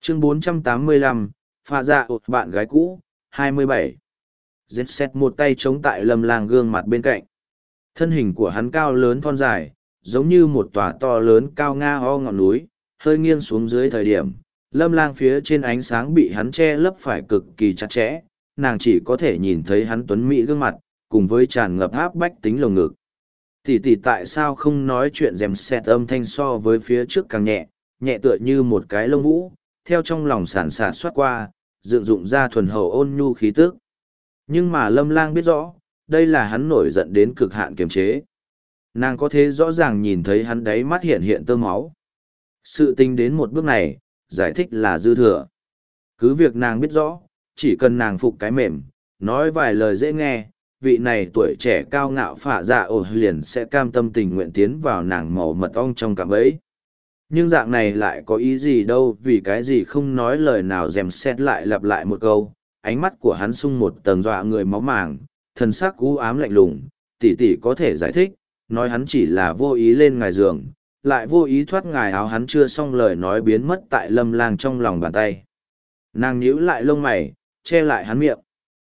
Chương 485, pha dạ bạn gái cũ, 27. Dết xét một tay chống tại Lâm Lang gương mặt bên cạnh. Thân hình của hắn cao lớn thon dài, giống như một tòa to lớn cao nga ho ngọn núi, hơi nghiêng xuống dưới thời điểm. Lâm Lang phía trên ánh sáng bị hắn che lấp phải cực kỳ chặt chẽ, nàng chỉ có thể nhìn thấy hắn tuấn mỹ gương mặt, cùng với tràn ngập áp bách tính lồng ngực. Tỷ tỷ tại sao không nói chuyện dèm xẹt âm thanh so với phía trước càng nhẹ, nhẹ tựa như một cái lông vũ, theo trong lòng sản sạt xoát qua, dựng dụng ra thuần hậu ôn nhu khí tức. Nhưng mà Lâm Lang biết rõ, đây là hắn nổi giận đến cực hạn kiềm chế. Nàng có thể rõ ràng nhìn thấy hắn đáy mắt hiện hiện tơ máu. Sự tình đến một bước này, giải thích là dư thừa. Cứ việc nàng biết rõ, chỉ cần nàng phục cái mềm, nói vài lời dễ nghe, vị này tuổi trẻ cao ngạo phả dạ liền sẽ cam tâm tình nguyện tiến vào nàng màu mật ong trong cạm bẫy. Nhưng dạng này lại có ý gì đâu, vì cái gì không nói lời nào dèm xét lại lặp lại một câu, ánh mắt của hắn sung một tầng dọa người máu màng, thần sắc u ám lạnh lùng, tỷ tỷ có thể giải thích, nói hắn chỉ là vô ý lên ngài giường, lại vô ý thoát ngài áo. Hắn chưa xong lời nói biến mất tại Lâm Lang trong lòng bàn tay. Nàng nhíu lại lông mày, che lại hắn miệng.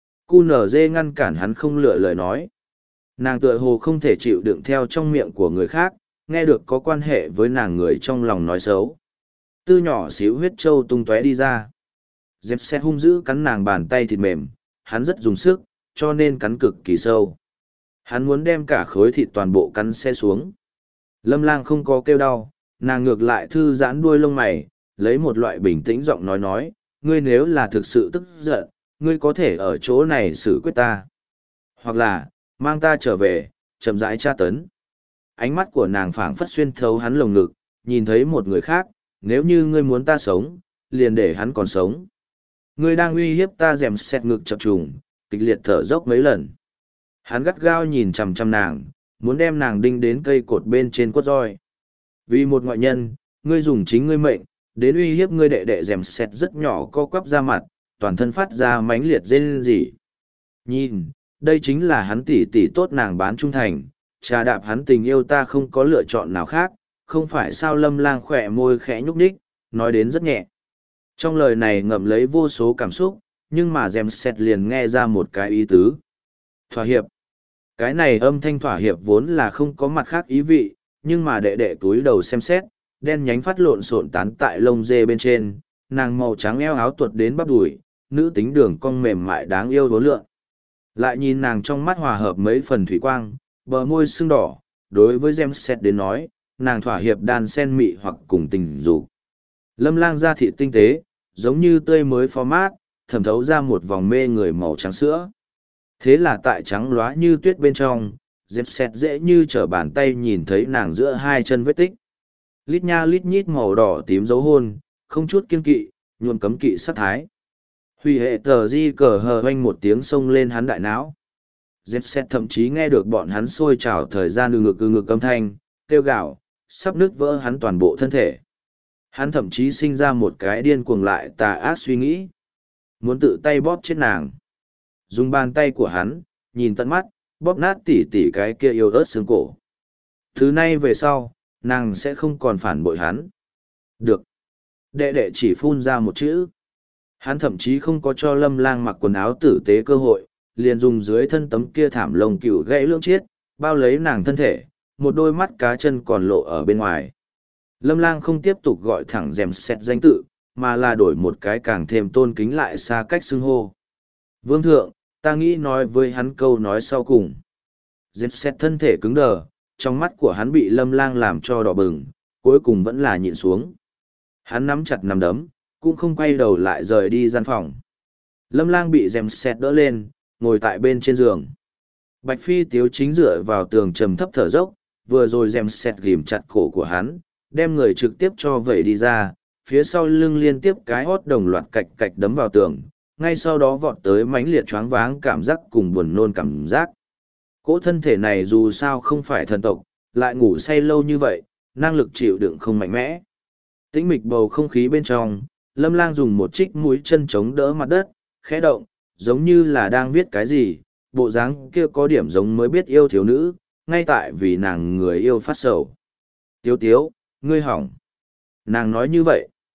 QNZ ngăn cản hắn không lựa lời nói. Nàng tựa hồ không thể chịu đựng theo trong miệng của người khác, nghe được có quan hệ với nàng người trong lòng nói xấu. Tư nhỏ xíu huyết trâu tung tóe đi ra. Dẹp xe hung dữ cắn nàng bàn tay thịt mềm, hắn rất dùng sức, cho nên cắn cực kỳ sâu. Hắn muốn đem cả khối thịt toàn bộ cắn xe xuống. Lâm Lang không có kêu đau, nàng ngược lại thư giãn đuôi lông mày, lấy một loại bình tĩnh giọng nói, ngươi nếu là thực sự tức giận, ngươi có thể ở chỗ này xử quyết ta. Hoặc là, mang ta trở về, chậm rãi tra tấn. Ánh mắt của nàng phảng phất xuyên thấu hắn lồng ngực, nhìn thấy một người khác, nếu như ngươi muốn ta sống, liền để hắn còn sống. Ngươi đang uy hiếp ta dèm xẹt ngực chập trùng, kịch liệt thở dốc mấy lần. Hắn gắt gao nhìn chằm chằm nàng, muốn đem nàng đinh đến cây cột bên trên quất roi. Vì một ngoại nhân, ngươi dùng chính ngươi mệnh, đến uy hiếp ngươi đệ đệ dèm xẹt rất nhỏ co quắp ra mặt, toàn thân phát ra mãnh liệt rên rỉ. Nhìn, đây chính là hắn tỷ tỷ tốt nàng bán trung thành, trà đạp hắn tình yêu ta không có lựa chọn nào khác, không phải sao. Lâm Lang khỏe môi khẽ nhúc nhích, nói đến rất nhẹ. Trong lời này ngậm lấy vô số cảm xúc, nhưng mà dèm xét liền nghe ra một cái ý tứ. Thỏa hiệp. Cái này âm thanh thỏa hiệp vốn là không có mặt khác ý vị, nhưng mà đệ đệ túi đầu xem xét, đen nhánh phát lộn xộn tán tại lông dê bên trên, nàng màu trắng eo áo tuột đến bắp đùi, nữ tính đường cong mềm mại đáng yêu vốn lượn. Lại nhìn nàng trong mắt hòa hợp mấy phần thủy quang, bờ môi sưng đỏ, đối với dèm xét đến nói, nàng thỏa hiệp đan sen mị hoặc cùng tình dục. Lâm Lang da thịt tinh tế, giống như tươi mới phó mát, thẩm thấu ra một vòng mê người màu trắng sữa. Thế là tại trắng lóa như tuyết bên trong, dẹp xẹt dễ như trở bàn tay nhìn thấy nàng giữa hai chân vết tích. Lít nha lít nhít màu đỏ tím dấu hôn, không chút kiên kỵ, nhuộm cấm kỵ sát thái. Huy hệ tờ di cờ hờ oanh một tiếng xông lên hắn đại não. Dẹp xẹt thậm chí nghe được bọn hắn sôi trào thời gian ư ngực âm thanh, kêu gạo, sắp nứt vỡ hắn toàn bộ thân thể. Hắn thậm chí sinh ra một cái điên cuồng lại tà ác suy nghĩ. Muốn tự tay bóp chết nàng. Dùng bàn tay của hắn, nhìn tận mắt, bóp nát tỉ tỉ cái kia yêu ớt xương cổ. Thứ nay về sau, nàng sẽ không còn phản bội hắn. Được. Đệ đệ chỉ phun ra một chữ. Hắn thậm chí không có cho Lâm Lang mặc quần áo tử tế cơ hội, liền dùng dưới thân tấm kia thảm lông cừu gãy lưỡng chiết, bao lấy nàng thân thể, một đôi mắt cá chân còn lộ ở bên ngoài. Lâm Lang không tiếp tục gọi thẳng dèm xét danh tự, mà là đổi một cái càng thêm tôn kính lại xa cách xưng hô. Vương thượng, ta nghĩ nói với hắn câu nói sau cùng. Dèm xét thân thể cứng đờ, trong mắt của hắn bị Lâm Lang làm cho đỏ bừng, cuối cùng vẫn là nhịn xuống. Hắn nắm chặt nắm đấm, cũng không quay đầu lại rời đi gian phòng. Lâm Lang bị dèm xét đỡ lên, ngồi tại bên trên giường. Bạch Phi Tiếu chính dựa vào tường trầm thấp thở dốc, vừa rồi dèm xét ghìm chặt cổ của hắn, đem người trực tiếp cho vẩy đi ra, phía sau lưng liên tiếp cái hót đồng loạt cạch cạch đấm vào tường, ngay sau đó vọt tới mãnh liệt choáng váng cảm giác cùng buồn nôn cảm giác. Cỗ thân thể này dù sao không phải thần tộc, lại ngủ say lâu như vậy, năng lực chịu đựng không mạnh mẽ. Tĩnh mịch bầu không khí bên trong, Lâm Lang dùng một trích mũi chân chống đỡ mặt đất, khẽ động, giống như là đang viết cái gì, bộ dáng kia có điểm giống mới biết yêu thiếu nữ, ngay tại vì nàng người yêu phát sầu. Tiếu tiếu, ngươi hỏng. Nàng nói như vậy.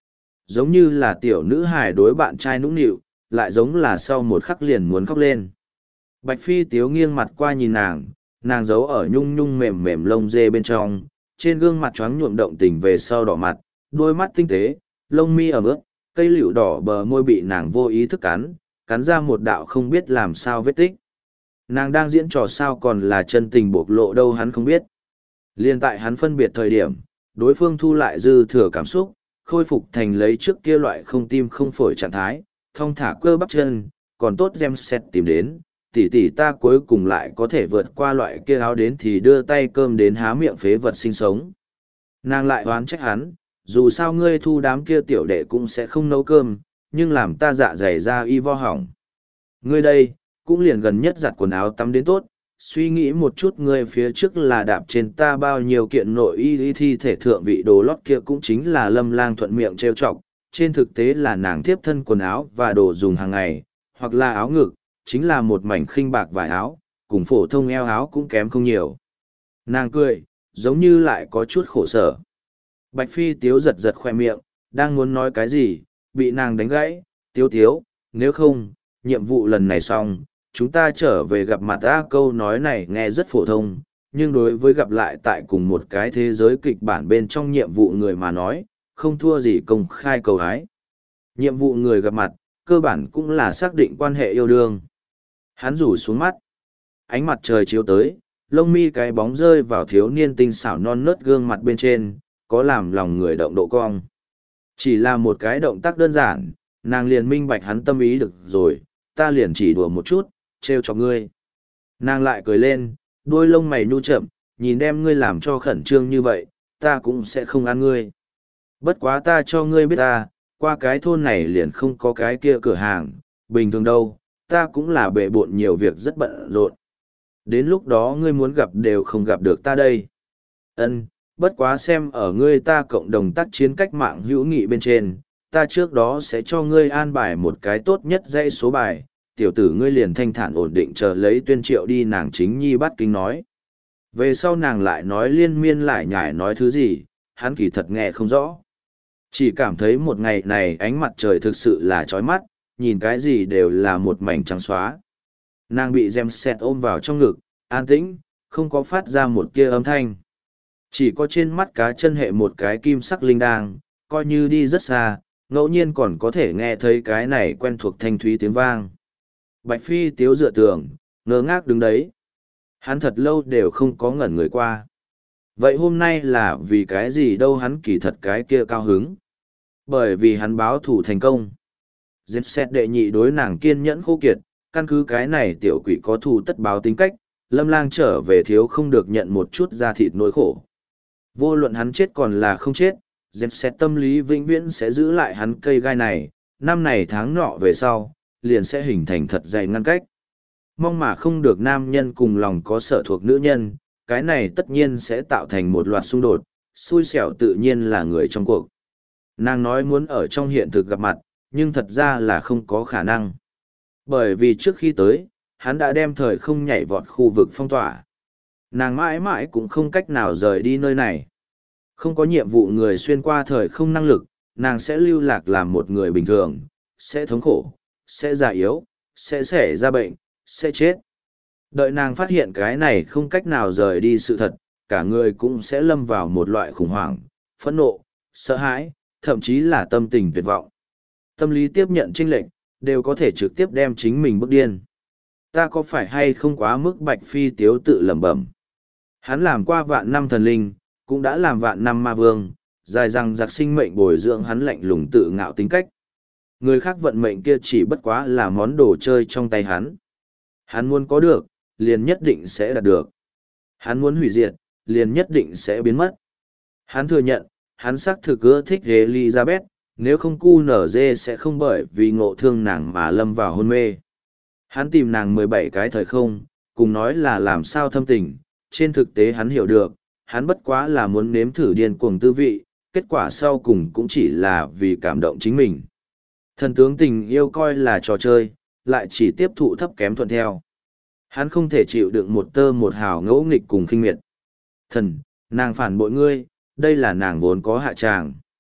Giống như là tiểu nữ hài đối bạn trai nũng nịu, lại giống là sau một khắc liền muốn khóc lên. Bạch Phi Tiếu nghiêng mặt qua nhìn nàng giấu ở nhung nhung mềm mềm lông dê bên trong, trên gương mặt choáng nhuộm động tình về sau đỏ mặt, đôi mắt tinh tế, lông mi ẩm ướt, cây lựu đỏ bờ môi bị nàng vô ý thức cắn ra một đạo không biết làm sao vết tích. Nàng đang diễn trò sao còn là chân tình bộc lộ đâu hắn không biết. Liên tại hắn phân biệt thời điểm, đối phương thu lại dư thừa cảm xúc, khôi phục thành lấy trước kia loại không tim không phổi trạng thái, thong thả cơ bắp chân, còn tốt James tìm đến, tỷ ta cuối cùng lại có thể vượt qua loại kia áo đến thì đưa tay cơm đến há miệng phế vật sinh sống. Nàng lại oán trách hắn, dù sao ngươi thu đám kia tiểu đệ cũng sẽ không nấu cơm, nhưng làm ta dạ dày ra y vo hỏng. Ngươi đây, cũng liền gần nhất giặt quần áo tắm đến tốt, suy nghĩ một chút ngươi phía trước là đạp trên ta bao nhiêu kiện nội y thi thể thượng vị đồ lót kia cũng chính là Lâm Lang thuận miệng trêu chọc, trên thực tế là nàng tiếp thân quần áo và đồ dùng hàng ngày, hoặc là áo ngực, chính là một mảnh khinh bạc vải áo, cùng phổ thông eo áo cũng kém không nhiều. Nàng cười, giống như lại có chút khổ sở. Bạch Phi Tiếu giật giật khoe miệng, đang muốn nói cái gì, bị nàng đánh gãy, Tiếu, nếu không, nhiệm vụ lần này xong, chúng ta trở về gặp mặt ta. Câu nói này nghe rất phổ thông, nhưng đối với gặp lại tại cùng một cái thế giới kịch bản bên trong nhiệm vụ người mà nói, không thua gì công khai cầu hái. Nhiệm vụ người gặp mặt, cơ bản cũng là xác định quan hệ yêu đương. Hắn rủ xuống mắt, ánh mặt trời chiếu tới, lông mi cái bóng rơi vào thiếu niên tinh xảo non nớt gương mặt bên trên, có làm lòng người động độ cong. Chỉ là một cái động tác đơn giản, nàng liền minh bạch hắn tâm ý được rồi, ta liền chỉ đùa một chút, trêu cho ngươi. Nàng lại cười lên, đôi lông mày nhu chậm, nhìn đem ngươi làm cho khẩn trương như vậy, ta cũng sẽ không ăn ngươi. Bất quá ta cho ngươi biết ta, qua cái thôn này liền không có cái kia cửa hàng, bình thường đâu, ta cũng là bệ bộn nhiều việc rất bận rộn. Đến lúc đó ngươi muốn gặp đều không gặp được ta đây. Ân, bất quá xem ở ngươi ta cộng đồng tác chiến cách mạng hữu nghị bên trên, ta trước đó sẽ cho ngươi an bài một cái tốt nhất dãy số bài, tiểu tử ngươi liền thanh thản ổn định chờ lấy tuyên triệu đi. Nàng chính nhi bắt kính nói. Về sau nàng lại nói liên miên lại nhải nói thứ gì, hắn kỳ thật nghe không rõ. Chỉ cảm thấy một ngày này ánh mặt trời thực sự là chói mắt, nhìn cái gì đều là một mảnh trắng xóa. Nàng bị James ôm vào trong ngực, an tĩnh, không có phát ra một tia âm thanh. Chỉ có trên mắt cá chân hệ một cái kim sắc linh đang, coi như đi rất xa, ngẫu nhiên còn có thể nghe thấy cái này quen thuộc thanh thúy tiếng vang. Bạch Phi Tiếu dựa tường, ngơ ngác đứng đấy. Hắn thật lâu đều không có ngẩn người qua. Vậy hôm nay là vì cái gì đâu, hắn kỳ thật cái kia cao hứng. Bởi vì hắn báo thủ thành công. James đệ nhị đối nàng kiên nhẫn khô kiệt, căn cứ cái này tiểu quỷ có thù tất báo tính cách, Lâm Lang trở về thiếu không được nhận một chút da thịt nỗi khổ. Vô luận hắn chết còn là không chết, James tâm lý vĩnh viễn sẽ giữ lại hắn cây gai này, năm này tháng nọ về sau, liền sẽ hình thành thật dày ngăn cách. Mong mà không được nam nhân cùng lòng có sở thuộc nữ nhân, cái này tất nhiên sẽ tạo thành một loạt xung đột, xui xẻo tự nhiên là người trong cuộc. Nàng nói muốn ở trong hiện thực gặp mặt, nhưng thật ra là không có khả năng. Bởi vì trước khi tới, hắn đã đem thời không nhảy vọt khu vực phong tỏa. Nàng mãi mãi cũng không cách nào rời đi nơi này. Không có nhiệm vụ người xuyên qua thời không năng lực, nàng sẽ lưu lạc làm một người bình thường, sẽ thống khổ, sẽ già yếu, sẽ xảy ra bệnh, sẽ chết. Đợi nàng phát hiện cái này không cách nào rời đi sự thật, cả người cũng sẽ lâm vào một loại khủng hoảng, phẫn nộ, sợ hãi, thậm chí là tâm tình tuyệt vọng. Tâm lý tiếp nhận chênh lệch, đều có thể trực tiếp đem chính mình bức điên. Ta có phải hay không quá mức? Bạch Phi Tiếu tự lẩm bẩm. Hắn làm qua vạn năm thần linh, cũng đã làm vạn năm ma vương, dài rằng giặc sinh mệnh bồi dưỡng hắn lạnh lùng tự ngạo tính cách. Người khác vận mệnh kia chỉ bất quá là món đồ chơi trong tay hắn. Hắn muốn có được, liền nhất định sẽ đạt được. Hắn muốn hủy diệt, liền nhất định sẽ biến mất. Hắn thừa nhận, hắn xác thực ưa thích Elizabeth, nếu không QNZ sẽ không bởi vì ngộ thương nàng mà lâm vào hôn mê. Hắn tìm nàng 17 cái thời không, cùng nói là làm sao thâm tình, trên thực tế hắn hiểu được, hắn bất quá là muốn nếm thử điên cuồng tư vị, kết quả sau cùng cũng chỉ là vì cảm động chính mình. Thần tướng tình yêu coi là trò chơi, lại chỉ tiếp thụ thấp kém thuận theo. Hắn không thể chịu đựng một tơ một hào ngẫu nghịch cùng khinh miệt. Thần, nàng phản bội ngươi, đây là nàng vốn có hạ tràng.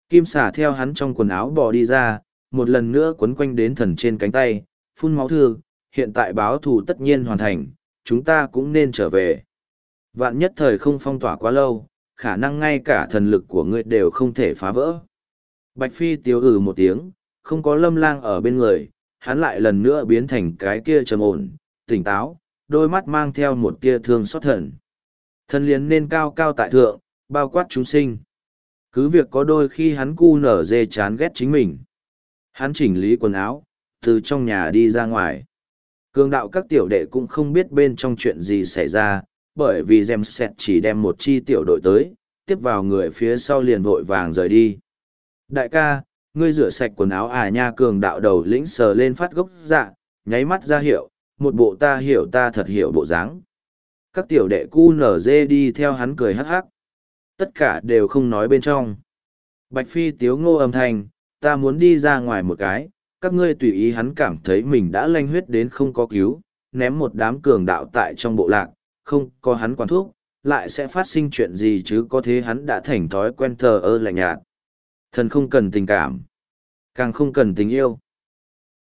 Kim xà theo hắn trong quần áo bò đi ra, một lần nữa quấn quanh đến thần trên cánh tay, phun máu thương, hiện tại báo thù tất nhiên hoàn thành, chúng ta cũng nên trở về. Vạn nhất thời không phong tỏa quá lâu, khả năng ngay cả thần lực của ngươi đều không thể phá vỡ. Bạch Phi tiếu một tiếng, không có Lâm Lang ở bên người, hắn lại lần nữa biến thành cái kia trầm ổn, tỉnh táo, đôi mắt mang theo một tia thương xót thần. Thần liền nên cao cao tại thượng, bao quát chúng sinh. Cứ việc có đôi khi hắn cu nở dê chán ghét chính mình. Hắn chỉnh lý quần áo, từ trong nhà đi ra ngoài. Cường đạo các tiểu đệ cũng không biết bên trong chuyện gì xảy ra, bởi vì James chỉ đem một chi tiểu đội tới, tiếp vào người phía sau liền vội vàng rời đi. Đại ca, ngươi rửa sạch quần áo à nha, cường đạo đầu lĩnh sờ lên phát gốc dạ, nháy mắt ra hiệu, một bộ ta hiểu ta thật hiểu bộ dáng. Các tiểu đệ cu nở dê đi theo hắn cười hắc hắc. Tất cả đều không nói bên trong. Bạch Phi tiếu ngô âm thanh, ta muốn đi ra ngoài một cái, các ngươi tùy ý. Hắn cảm thấy mình đã lanh huyết đến không có cứu, ném một đám cường đạo tại trong bộ lạc, không có hắn quản thuốc, lại sẽ phát sinh chuyện gì chứ, có thế hắn đã thành thói quen thờ ơ lạnh nhạt. Thần không cần tình cảm, càng không cần tình yêu.